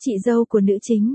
Chị dâu của nữ chính,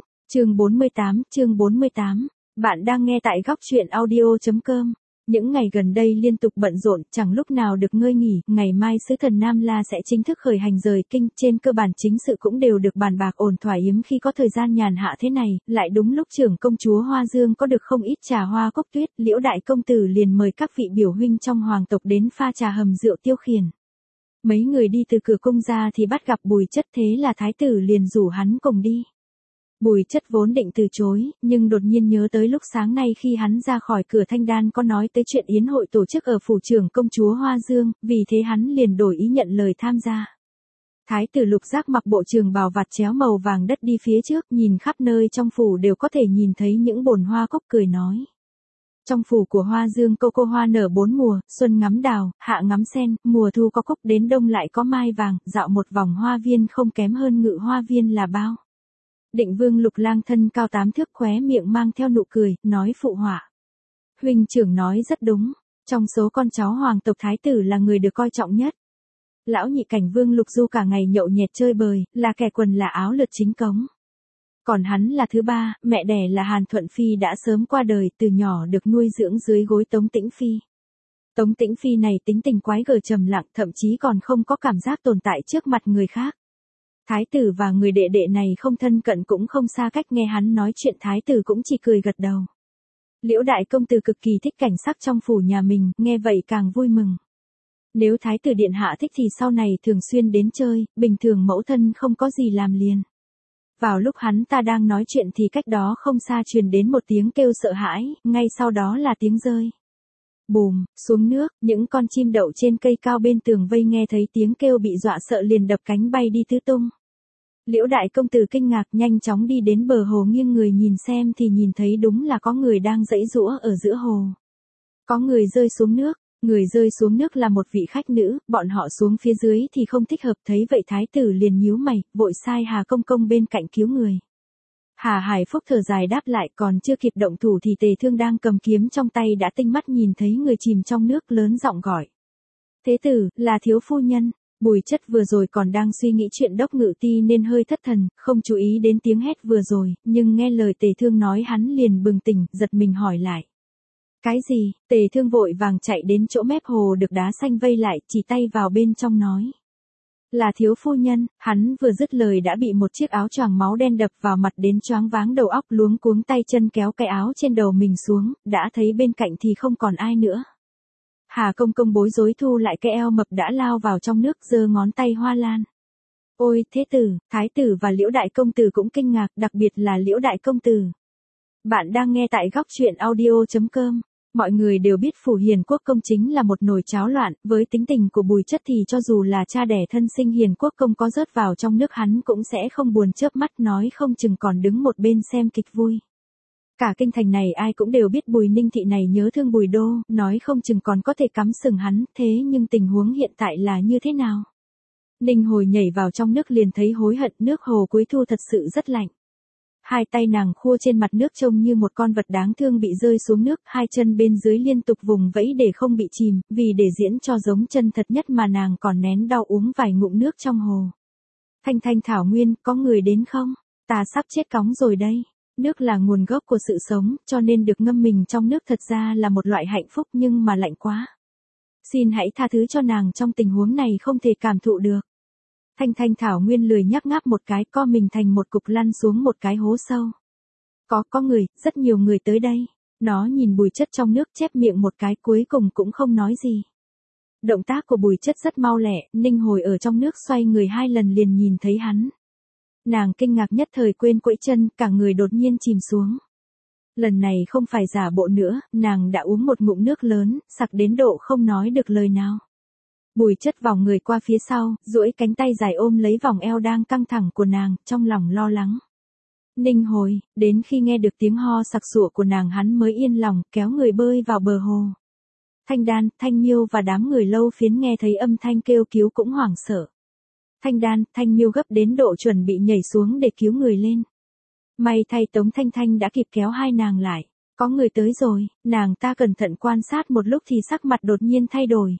chương 48, bạn đang nghe tại góc truyện audio.com. Những ngày gần đây liên tục bận rộn, chẳng lúc nào được ngơi nghỉ, ngày mai sứ thần Nam La sẽ chính thức khởi hành rời kinh, trên cơ bản chính sự cũng đều được bàn bạc ổn thỏa hiếm khi có thời gian nhàn hạ thế này, lại đúng lúc trưởng công chúa Hoa Dương có được không ít trà hoa cốc tuyết, Liễu đại công tử liền mời các vị biểu huynh trong hoàng tộc đến pha trà hầm rượu tiêu khiển. Mấy người đi từ cửa cung ra thì bắt gặp Bùi Chất, thế là thái tử liền rủ hắn cùng đi. Bùi Chất vốn định từ chối, nhưng đột nhiên nhớ tới lúc sáng nay khi hắn ra khỏi cửa Thanh Đan có nói tới chuyện yến hội tổ chức ở phủ trưởng công chúa Hoa Dương, vì thế hắn liền đổi ý nhận lời tham gia. Thái tử Lục Giác mặc bộ trường bào vạt chéo màu vàng đất đi phía trước, nhìn khắp nơi trong phủ đều có thể nhìn thấy những bồn hoa cúc, cười nói. Trong phủ của Hoa Dương cô hoa nở bốn mùa, xuân ngắm đào, hạ ngắm sen, mùa thu có cúc, đến đông lại có mai vàng, dạo một vòng hoa viên không kém hơn Ngự Hoa Viên là bao. Định Vương Lục Lang thân cao 8 thước, khóe miệng mang theo nụ cười, nói phụ họa. Huynh trưởng nói rất đúng, trong số con cháu hoàng tộc thái tử là người được coi trọng nhất. Lão nhị Cảnh Vương Lục Du cả ngày nhậu nhẹt chơi bời, là kẻ quần là áo lượt chính cống. Còn hắn là thứ ba, mẹ đẻ là Hàn Thuận Phi đã sớm qua đời, từ nhỏ được nuôi dưỡng dưới gối Tống Tĩnh Phi. Tống Tĩnh Phi này tính tình quái gở trầm lặng, thậm chí còn không có cảm giác tồn tại trước mặt người khác. Thái tử và người đệ đệ này không thân cận cũng không xa cách, nghe hắn nói chuyện thái tử cũng chỉ cười gật đầu. Liễu đại công tử cực kỳ thích cảnh sắc trong phủ nhà mình, nghe vậy càng vui mừng. Nếu thái tử điện hạ thích thì sau này thường xuyên đến chơi, bình thường mẫu thân không có gì làm liền. Vào lúc hắn ta đang nói chuyện thì cách đó không xa truyền đến một tiếng kêu sợ hãi, ngay sau đó là tiếng rơi. Bùm, xuống nước, những con chim đậu trên cây cao bên tường vây nghe thấy tiếng kêu bị dọa sợ liền đập cánh bay đi tứ tung. Liễu đại công tử kinh ngạc nhanh chóng đi đến bờ hồ nghiêng người nhìn xem thì nhìn thấy đúng là có người đang giãy giũa ở giữa hồ. Có người rơi xuống nước. Người rơi xuống nước là một vị khách nữ, bọn họ xuống phía dưới thì không thích hợp, thấy vậy thái tử liền nhíu mày, vội sai Hà Công Công bên cạnh cứu người. Hà Hải Phúc thở dài đáp lại, còn chưa kịp động thủ thì Tề Thương đang cầm kiếm trong tay đã tinh mắt nhìn thấy người chìm trong nước, lớn giọng gọi. Thế tử, là thiếu phu nhân. Bùi Chất vừa rồi còn đang suy nghĩ chuyện Đốc Ngự Ti nên hơi thất thần, không chú ý đến tiếng hét vừa rồi, nhưng nghe lời Tề Thương nói hắn liền bừng tỉnh, giật mình hỏi lại. Cái gì? Tề Thương vội vàng chạy đến chỗ mép hồ được đá xanh vây lại, chỉ tay vào bên trong nói. Là thiếu phu nhân. Hắn vừa dứt lời đã bị một chiếc áo choàng máu đen đập vào mặt đến choáng váng đầu óc, luống cuống tay chân kéo cái áo trên đầu mình xuống, đã thấy bên cạnh thì không còn ai nữa. Hà Công Công bối rối thu lại cái eo mập đã lao vào trong nước, giơ ngón tay hoa lan. Ôi, thế tử, thái tử và Liễu đại công tử cũng kinh ngạc, đặc biệt là Liễu đại công tử. Bạn đang nghe tại góc truyện audio.com. Mọi người đều biết phủ Hiền Quốc Công chính là một nồi cháo loạn, với tính tình của Bùi Chất thì cho dù là cha đẻ thân sinh Hiền Quốc Công có rớt vào trong nước hắn cũng sẽ không buồn chớp mắt, nói không chừng còn đứng một bên xem kịch vui. Cả kinh thành này ai cũng đều biết Bùi Ninh Thị này nhớ thương Bùi Đô, nói không chừng còn có thể cắm sừng hắn, thế nhưng tình huống hiện tại là như thế nào? Ninh Hồi nhảy vào trong nước liền thấy hối hận, nước hồ cuối thu thật sự rất lạnh. Hai tay nàng khua trên mặt nước trông như một con vật đáng thương bị rơi xuống nước, hai chân bên dưới liên tục vùng vẫy để không bị chìm, vì để diễn cho giống chân thật nhất mà nàng còn nén đau uống vài ngụm nước trong hồ. Thanh Thanh Thảo Nguyên, có người đến không? Ta sắp chết cóng rồi đây. Nước là nguồn gốc của sự sống, cho nên được ngâm mình trong nước thật ra là một loại hạnh phúc, nhưng mà lạnh quá. Xin hãy tha thứ cho nàng, trong tình huống này không thể cảm thụ được. Thanh Thanh Thảo Nguyên lười nhác ngáp một cái, co mình thành một cục lăn xuống một cái hố sâu. Có người, rất nhiều người tới đây. Nó nhìn Bùi Chất trong nước chép miệng một cái, cuối cùng cũng không nói gì. Động tác của Bùi Chất rất mau lẹ, Ninh Hồi ở trong nước xoay người 2 lần liền nhìn thấy hắn. Nàng kinh ngạc nhất thời quên quẫy chân, cả người đột nhiên chìm xuống. Lần này không phải giả bộ nữa, nàng đã uống một ngụm nước lớn, sặc đến độ không nói được lời nào. Bùi Chất vòng người qua phía sau, duỗi cánh tay dài ôm lấy vòng eo đang căng thẳng của nàng, trong lòng lo lắng. Ninh Hồi, đến khi nghe được tiếng ho sặc sụa của nàng hắn mới yên lòng, kéo người bơi vào bờ hồ. Thanh Đan, Thanh Miêu và đám người Lâu Phiến nghe thấy âm thanh kêu cứu cũng hoảng sợ. Thanh Đan, Thanh Miêu gấp đến độ chuẩn bị nhảy xuống để cứu người lên. May thay Tống Thanh Thanh đã kịp kéo hai nàng lại. Có người tới rồi, nàng ta cẩn thận quan sát một lúc thì sắc mặt đột nhiên thay đổi.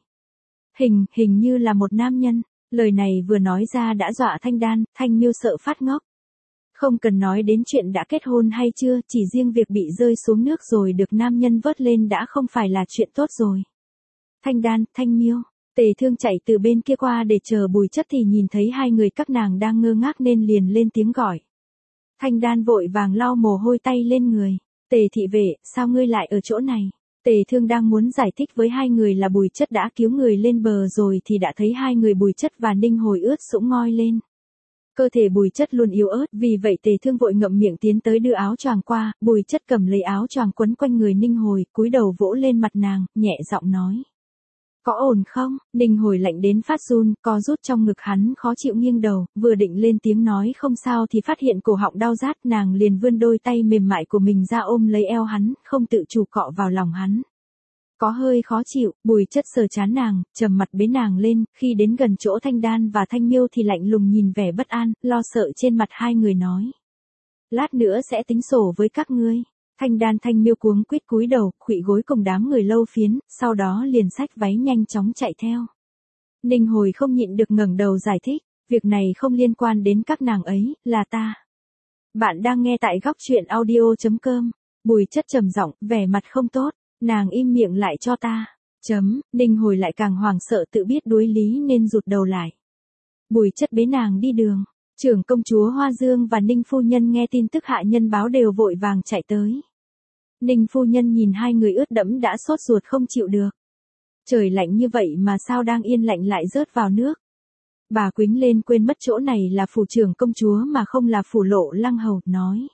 Hình như là một nam nhân, lời này vừa nói ra đã dọa Thanh Đan, Thanh Miêu sợ phát ngốc. Không cần nói đến chuyện đã kết hôn hay chưa, chỉ riêng việc bị rơi xuống nước rồi được nam nhân vớt lên đã không phải là chuyện tốt rồi. Thanh Đan, Thanh Miêu, Tề Thương chạy từ bên kia qua để chờ Bùi Chất thì nhìn thấy hai người các nàng đang ngơ ngác nên liền lên tiếng gọi. Thanh Đan vội vàng lau mồ hôi tay lên người. Tề thị vệ, sao ngươi lại ở chỗ này? Tề Thương đang muốn giải thích với hai người là Bùi Chất đã cứu người lên bờ rồi thì đã thấy hai người Bùi Chất và Ninh Hồi ướt sũng ngoi lên. Cơ thể Bùi Chất luôn yếu ớt, vì vậy Tề Thương vội ngậm miệng tiến tới đưa áo choàng qua, Bùi Chất cầm lấy áo choàng quấn quanh người Ninh Hồi, cúi đầu vỗ lên mặt nàng, nhẹ giọng nói. Có ổn không? Ninh Hồi lạnh đến phát run, co rút trong ngực hắn khó chịu nghiêng đầu, vừa định lên tiếng nói không sao thì phát hiện cổ họng đau rát, nàng liền vươn đôi tay mềm mại của mình ra ôm lấy eo hắn, không tự chủ cọ vào lòng hắn. Có hơi khó chịu, Bùi Chất sờ trán nàng, trầm mặt bế nàng lên, khi đến gần chỗ Thanh Đan và Thanh Miêu thì lạnh lùng nhìn vẻ bất an, lo sợ trên mặt hai người nói. Lát nữa sẽ tính sổ với các ngươi. Thanh Đan Thanh Miêu cuống quýt cúi đầu, khuỵu gối cùng đám người Lâu Phiến, sau đó liền xách váy nhanh chóng chạy theo. Ninh Hồi không nhịn được ngẩng đầu giải thích, việc này không liên quan đến các nàng ấy, là ta. Bạn đang nghe tại góc truyện audio.com. Bùi Chất trầm giọng, vẻ mặt không tốt, nàng im miệng lại cho ta. Ninh Hồi lại càng hoảng sợ tự biết đuối lý nên rụt đầu lại. Bùi Chất bế nàng đi đường. Trưởng công chúa Hoa Dương và Ninh phu nhân nghe tin tức hạ nhân báo đều vội vàng chạy tới. Ninh phu nhân nhìn hai người ướt đẫm đã sốt ruột không chịu được. Trời lạnh như vậy mà sao đang yên lạnh lại rớt vào nước. Bà quýnh lên quên mất chỗ này là phủ trưởng công chúa mà không là phủ Lộ Lăng hầu, nói.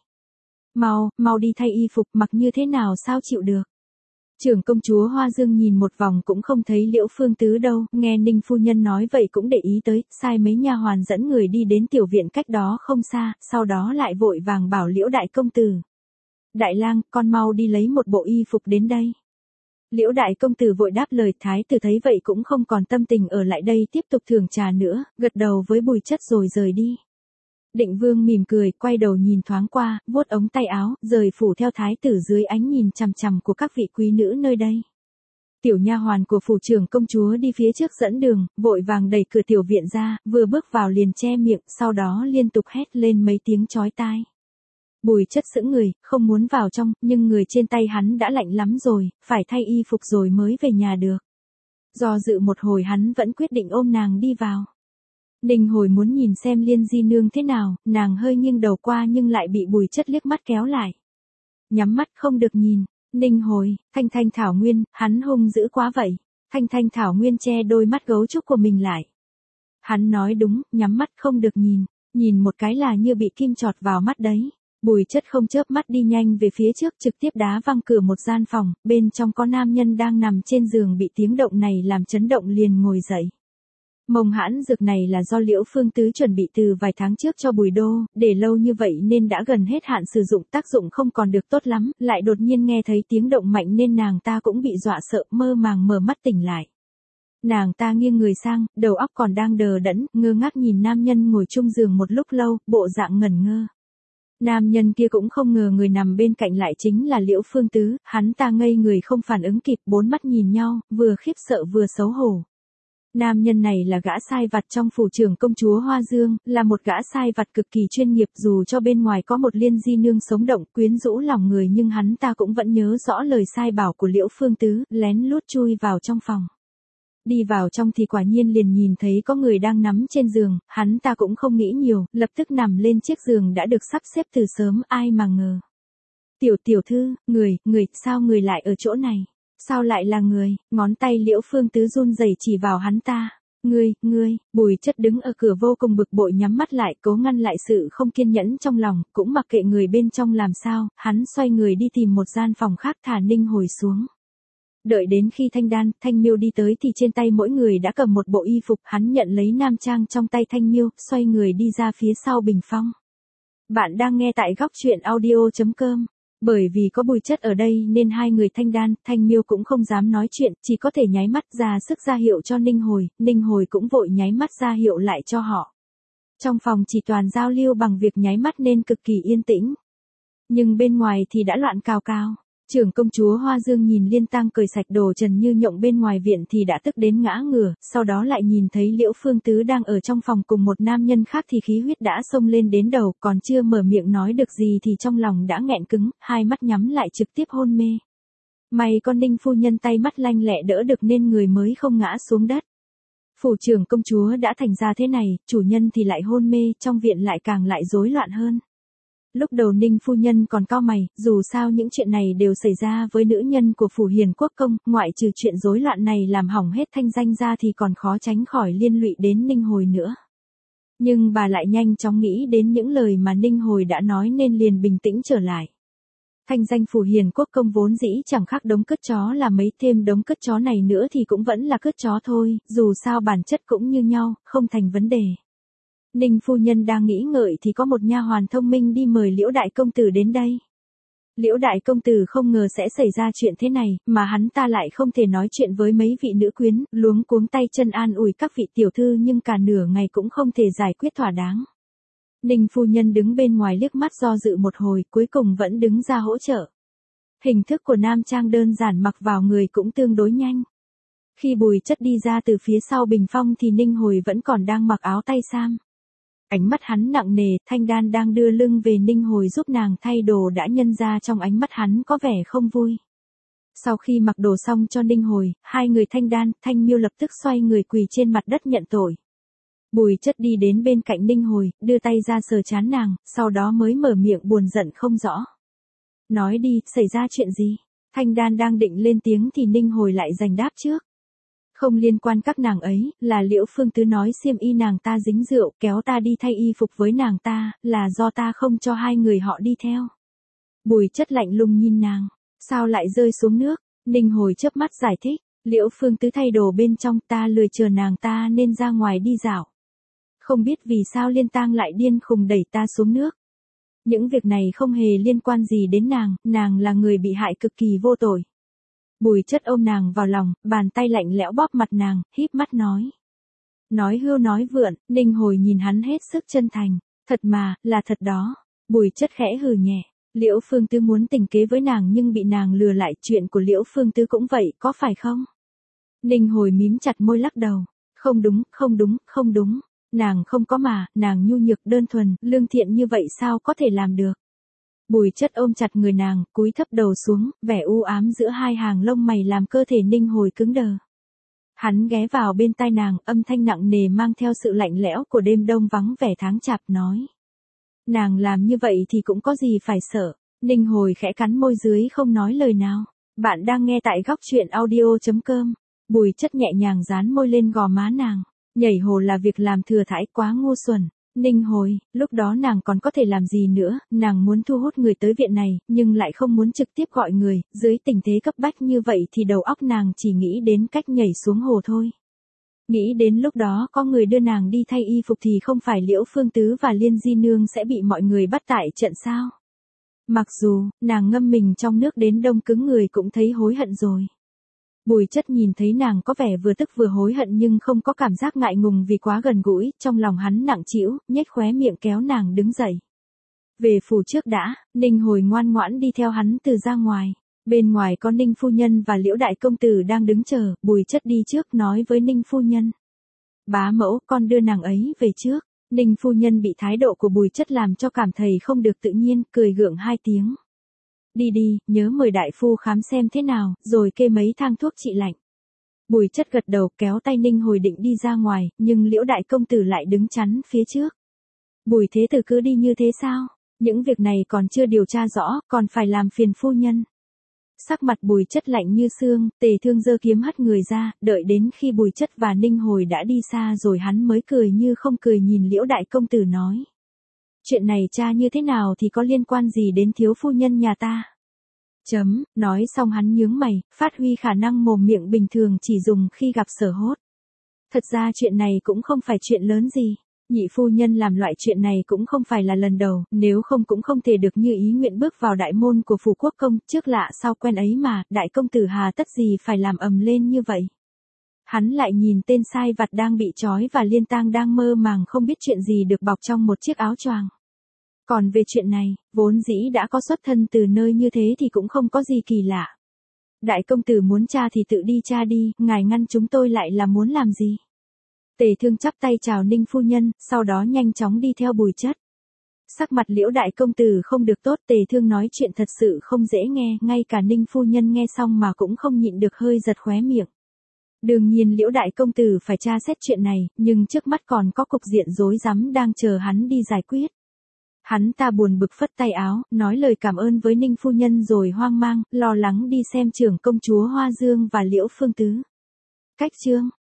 Mau đi thay y phục, mặc như thế nào sao chịu được. Trưởng công chúa Hoa Dương nhìn một vòng cũng không thấy Liễu Phương Tứ đâu, nghe Ninh phu nhân nói vậy cũng để ý tới, sai mấy nha hoàn dẫn người đi đến tiểu viện cách đó không xa, sau đó lại vội vàng bảo Liễu đại công tử. Đại lang, con mau đi lấy một bộ y phục đến đây. Liễu đại công tử vội đáp lời, thái tử thấy vậy cũng không còn tâm tình ở lại đây tiếp tục thưởng trà nữa, gật đầu với Bùi Chất rồi rời đi. Định Vương mỉm cười, quay đầu nhìn thoáng qua, vuốt ống tay áo, rời phủ theo thái tử dưới ánh nhìn chằm chằm của các vị quý nữ nơi đây. Tiểu nha hoàn của phủ trưởng công chúa đi phía trước dẫn đường, vội vàng đẩy cửa tiểu viện ra, vừa bước vào liền che miệng, sau đó liên tục hét lên mấy tiếng chói tai. Bùi Chất sững người, không muốn vào trong, nhưng người trên tay hắn đã lạnh lắm rồi, phải thay y phục rồi mới về nhà được. Do dự một hồi hắn vẫn quyết định ôm nàng đi vào. Ninh Hồi muốn nhìn xem Liên Di nương thế nào, nàng hơi nghiêng đầu qua nhưng lại bị Bùi Chất liếc mắt kéo lại. Nhắm mắt không được nhìn. Ninh Hồi, Thanh Thảo Nguyên, hắn hung dữ quá vậy. Thanh Thảo Nguyên che đôi mắt gấu trúc của mình lại. Hắn nói đúng, nhắm mắt không được nhìn một cái là như bị kim chọt vào mắt đấy. Bùi Chất không chớp mắt đi nhanh về phía trước, trực tiếp đá văng cửa một gian phòng, bên trong có nam nhân đang nằm trên giường bị tiếng động này làm chấn động liền ngồi dậy. Mông hãn dược này là do Liễu Phương Tứ chuẩn bị từ vài tháng trước cho Bùi Đô, để lâu như vậy nên đã gần hết hạn sử dụng, tác dụng không còn được tốt lắm, lại đột nhiên nghe thấy tiếng động mạnh nên nàng ta cũng bị dọa sợ, mơ màng mở mắt tỉnh lại. Nàng ta nghiêng người sang, đầu óc còn đang đờ đẫn, ngơ ngác nhìn nam nhân ngồi chung giường một lúc lâu, bộ dạng ngẩn ngơ. Nam nhân kia cũng không ngờ người nằm bên cạnh lại chính là Liễu Phương Tứ, hắn ta ngây người không phản ứng kịp, bốn mắt nhìn nhau, vừa khiếp sợ vừa xấu hổ. Nam nhân này là gã sai vặt trong phủ trưởng công chúa Hoa Dương, là một gã sai vặt cực kỳ chuyên nghiệp, dù cho bên ngoài có một Liên Di nương sống động quyến rũ lòng người nhưng hắn ta cũng vẫn nhớ rõ lời sai bảo của Liễu Phương Tứ, lén lút chui vào trong phòng. Đi vào trong thì quả nhiên liền nhìn thấy có người đang nằm trên giường, hắn ta cũng không nghĩ nhiều, lập tức nằm lên chiếc giường đã được sắp xếp từ sớm, ai mà ngờ. Tiểu thư, người, sao người lại ở chỗ này? Sao lại là người? Ngón tay Liễu Phương Tứ run rẩy chỉ vào hắn ta. Ngươi, Bùi Chất đứng ở cửa vô cùng bực bội nhắm mắt lại cố ngăn lại sự không kiên nhẫn trong lòng, cũng mặc kệ người bên trong làm sao, hắn xoay người đi tìm một gian phòng khác thả Ninh Hồi xuống. Đợi đến khi Thanh Đan, Thanh Miêu đi tới thì trên tay mỗi người đã cầm một bộ y phục, hắn nhận lấy nam trang trong tay Thanh Miêu, xoay người đi ra phía sau bình phong. Bạn đang nghe tại góc truyện audio.com. Bởi vì có Bùi Chất ở đây nên hai người Thanh Đan, Thanh Miêu cũng không dám nói chuyện, chỉ có thể nháy mắt ra sức ra hiệu cho Ninh Hồi cũng vội nháy mắt ra hiệu lại cho họ. Trong phòng chỉ toàn giao lưu bằng việc nháy mắt nên cực kỳ yên tĩnh. Nhưng bên ngoài thì đã loạn cào cào. Trưởng công chúa Hoa Dương nhìn Liên Tang cởi sạch đồ trần như nhộng bên ngoài viện thì đã tức đến ngã ngửa, sau đó lại nhìn thấy Liễu Phương Tứ đang ở trong phòng cùng một nam nhân khác thì khí huyết đã xông lên đến đầu, còn chưa mở miệng nói được gì thì trong lòng đã nghẹn cứng, hai mắt nhắm lại trực tiếp hôn mê. May con Ninh phu nhân tay mắt lanh lẹ đỡ được nên người mới không ngã xuống đất. Phủ trưởng công chúa đã thành ra thế này, chủ nhân thì lại hôn mê, trong viện lại càng lại rối loạn hơn. Lúc đầu Ninh phu nhân còn cau mày, dù sao những chuyện này đều xảy ra với nữ nhân của phủ Hiền Quốc công, ngoại trừ chuyện rối loạn này làm hỏng hết thanh danh ra thì còn khó tránh khỏi liên lụy đến Ninh Hồi nữa. Nhưng bà lại nhanh chóng nghĩ đến những lời mà Ninh Hồi đã nói nên liền bình tĩnh trở lại. Thanh danh phủ Hiền Quốc công vốn dĩ chẳng khác đống cất chó là mấy, thêm đống cất chó này nữa thì cũng vẫn là cất chó thôi, dù sao bản chất cũng như nhau, không thành vấn đề. Ninh phu nhân đang nghĩ ngợi thì có một nha hoàn thông minh đi mời Liễu đại công tử đến đây. Liễu đại công tử không ngờ sẽ xảy ra chuyện thế này, mà hắn ta lại không thể nói chuyện với mấy vị nữ quyến, luống cuống tay chân an ủi các vị tiểu thư nhưng cả nửa ngày cũng không thể giải quyết thỏa đáng. Ninh phu nhân đứng bên ngoài liếc mắt do dự một hồi, cuối cùng vẫn đứng ra hỗ trợ. Hình thức của nam trang đơn giản mặc vào người cũng tương đối nhanh. Khi Bùi Chất đi ra từ phía sau bình phong thì Ninh Hồi vẫn còn đang mặc áo tay sam. Ánh mắt hắn nặng nề, Thanh Đan đang đưa lưng về Ninh Hồi giúp nàng thay đồ đã nhân ra trong ánh mắt hắn có vẻ không vui. Sau khi mặc đồ xong cho Ninh Hồi, hai người Thanh Đan, Thanh Miêu lập tức xoay người quỳ trên mặt đất nhận tội. Bùi Chất đi đến bên cạnh Ninh Hồi, đưa tay ra sờ trán nàng, sau đó mới mở miệng buồn giận không rõ. Nói đi, xảy ra chuyện gì? Thanh Đan đang định lên tiếng thì Ninh Hồi lại giành đáp trước. Không liên quan các nàng ấy, là Liễu Phương Tứ nói xiêm y nàng ta dính rượu, kéo ta đi thay y phục với nàng ta, là do ta không cho hai người họ đi theo. Bùi Chất lạnh lùng nhìn nàng, sao lại rơi xuống nước? Ninh Hồi chớp mắt giải thích, Liễu Phương Tứ thay đồ bên trong, ta lười chờ nàng ta nên ra ngoài đi dạo. Không biết vì sao Liên Tang lại điên khùng đẩy ta xuống nước. Những việc này không hề liên quan gì đến nàng là người bị hại cực kỳ vô tội. Bùi Chất ôm nàng vào lòng, bàn tay lạnh lẽo bóp mặt nàng, híp mắt nói. Nói hưu nói vượn, Ninh Hồi nhìn hắn hết sức chân thành, thật mà, là thật đó. Bùi Chất khẽ hừ nhẹ, Liễu Phương Tứ muốn tình kế với nàng nhưng bị nàng lừa lại, chuyện của Liễu Phương Tứ cũng vậy, có phải không? Ninh Hồi mím chặt môi lắc đầu, không đúng, không đúng, không đúng. Nàng không có mà, nàng nhu nhược đơn thuần, lương thiện như vậy sao có thể làm được. Bùi Chất ôm chặt người nàng, cúi thấp đầu xuống, vẻ u ám giữa hai hàng lông mày làm cơ thể Ninh Hồi cứng đờ. Hắn ghé vào bên tai nàng, âm thanh nặng nề mang theo sự lạnh lẽo của đêm đông vắng vẻ tháng chạp nói. Nàng làm như vậy thì cũng có gì phải sợ. Ninh Hồi khẽ cắn môi dưới không nói lời nào. Bạn đang nghe tại góc truyện audio.com. Bùi Chất nhẹ nhàng dán môi lên gò má nàng. Nhảy hồ là việc làm thừa thãi quá ngu xuẩn. Ninh Hồi, lúc đó nàng còn có thể làm gì nữa, nàng muốn thu hút người tới viện này, nhưng lại không muốn trực tiếp gọi người, dưới tình thế cấp bách như vậy thì đầu óc nàng chỉ nghĩ đến cách nhảy xuống hồ thôi. Nghĩ đến lúc đó có người đưa nàng đi thay y phục thì không phải Liễu Phương Tứ và Liên Di Nương sẽ bị mọi người bắt tại trận sao. Mặc dù, nàng ngâm mình trong nước đến đông cứng người cũng thấy hối hận rồi. Bùi Chất nhìn thấy nàng có vẻ vừa tức vừa hối hận nhưng không có cảm giác ngại ngùng vì quá gần gũi, trong lòng hắn nặng trĩu, nhếch khóe miệng kéo nàng đứng dậy. Về phủ trước đã, Ninh Hồi ngoan ngoãn đi theo hắn từ ra ngoài. Bên ngoài có Ninh phu nhân và Liễu đại công tử đang đứng chờ, Bùi Chất đi trước nói với Ninh phu nhân. Bá mẫu, con đưa nàng ấy về trước. Ninh phu nhân bị thái độ của Bùi Chất làm cho cảm thấy không được tự nhiên, cười gượng hai tiếng. Đi đi, nhớ mời đại phu khám xem thế nào, rồi kê mấy thang thuốc trị lạnh. Bùi Chất gật đầu kéo tay Ninh Hồi định đi ra ngoài, nhưng Liễu đại công tử lại đứng chắn phía trước. Bùi thế tử cứ đi như thế sao? Những việc này còn chưa điều tra rõ, còn phải làm phiền phu nhân. Sắc mặt Bùi Chất lạnh như xương, Tề Thương giơ kiếm hất người ra, đợi đến khi Bùi Chất và Ninh Hồi đã đi xa rồi hắn mới cười như không cười nhìn Liễu đại công tử nói. Chuyện này cha như thế nào thì có liên quan gì đến thiếu phu nhân nhà ta? Nói xong hắn nhướng mày, phát huy khả năng mồm miệng bình thường chỉ dùng khi gặp Sở Hốt. Thật ra chuyện này cũng không phải chuyện lớn gì. Nhị phu nhân làm loại chuyện này cũng không phải là lần đầu, nếu không cũng không thể được như ý nguyện bước vào đại môn của phủ quốc công, trước lạ sau quen ấy mà, đại công tử hà tất gì phải làm ầm lên như vậy. Hắn lại nhìn tên sai vặt đang bị trói và Liên Tang đang mơ màng không biết chuyện gì được bọc trong một chiếc áo choàng. Còn về chuyện này, vốn dĩ đã có xuất thân từ nơi như thế thì cũng không có gì kỳ lạ. Đại công tử muốn tra thì tự đi tra đi, ngài ngăn chúng tôi lại là muốn làm gì? Tề Thương chắp tay chào Ninh phu nhân, sau đó nhanh chóng đi theo Bùi Chất. Sắc mặt Liễu đại công tử không được tốt, Tề Thương nói chuyện thật sự không dễ nghe, ngay cả Ninh phu nhân nghe xong mà cũng không nhịn được hơi giật khóe miệng. Đương nhiên Liễu đại công tử phải tra xét chuyện này, nhưng trước mắt còn có cục diện rối rắm đang chờ hắn đi giải quyết. Hắn ta buồn bực phất tay áo, nói lời cảm ơn với Ninh phu nhân rồi hoang mang, lo lắng đi xem trưởng công chúa Hoa Dương và Liễu Phương Tứ. Cách chương